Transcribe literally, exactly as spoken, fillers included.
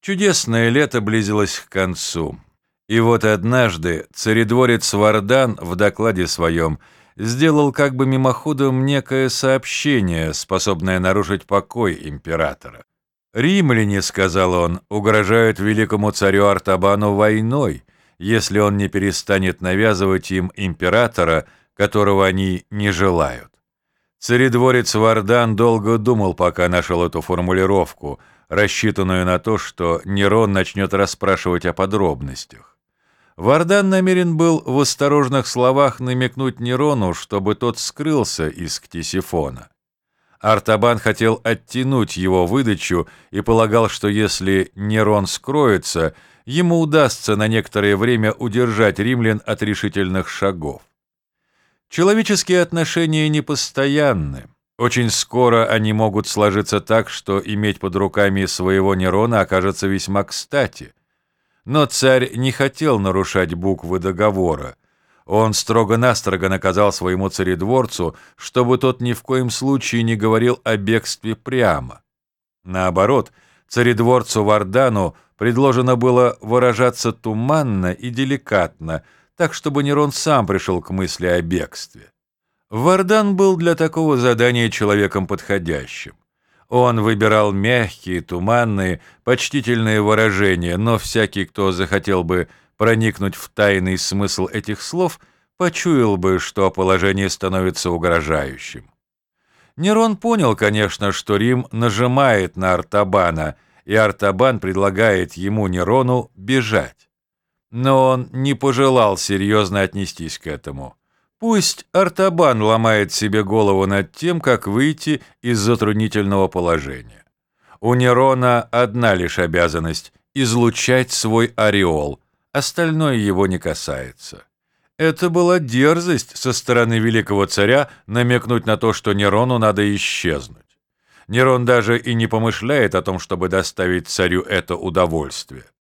Чудесное лето близилось к концу. И вот однажды царедворец Вардан в докладе своем сделал как бы мимоходом некое сообщение, способное нарушить покой императора. «Римляне, — сказал он, — угрожают великому царю Артабану войной, если он не перестанет навязывать им императора, которого они не желают». Царедворец Вардан долго думал, пока нашел эту формулировку, рассчитанную на то, что Нерон начнет расспрашивать о подробностях. Вардан намерен был в осторожных словах намекнуть Нерону, чтобы тот скрылся из Ктесифона. Артабан хотел оттянуть его выдачу и полагал, что если Нерон скроется, ему удастся на некоторое время удержать римлян от решительных шагов. Человеческие отношения непостоянны. Очень скоро они могут сложиться так, что иметь под руками своего Нерона окажется весьма кстати. Но царь не хотел нарушать буквы договора. Он строго-настрого наказал своему царедворцу, чтобы тот ни в коем случае не говорил о бегстве прямо. Наоборот, царедворцу Вардану предложено было выражаться туманно и деликатно, так, чтобы Нерон сам пришел к мысли о бегстве. Вардан был для такого задания человеком подходящим. Он выбирал мягкие, туманные, почтительные выражения, но всякий, кто захотел бы проникнуть в тайный смысл этих слов, почуял бы, что положение становится угрожающим. Нерон понял, конечно, что Рим нажимает на Артабана, и Артабан предлагает ему, Нерону, бежать. Но он не пожелал серьезно отнестись к этому. Пусть Артабан ломает себе голову над тем, как выйти из затруднительного положения. У Нерона одна лишь обязанность – излучать свой ореол, остальное его не касается. Это была дерзость со стороны великого царя намекнуть на то, что Нерону надо исчезнуть. Нерон даже и не помышляет о том, чтобы доставить царю это удовольствие.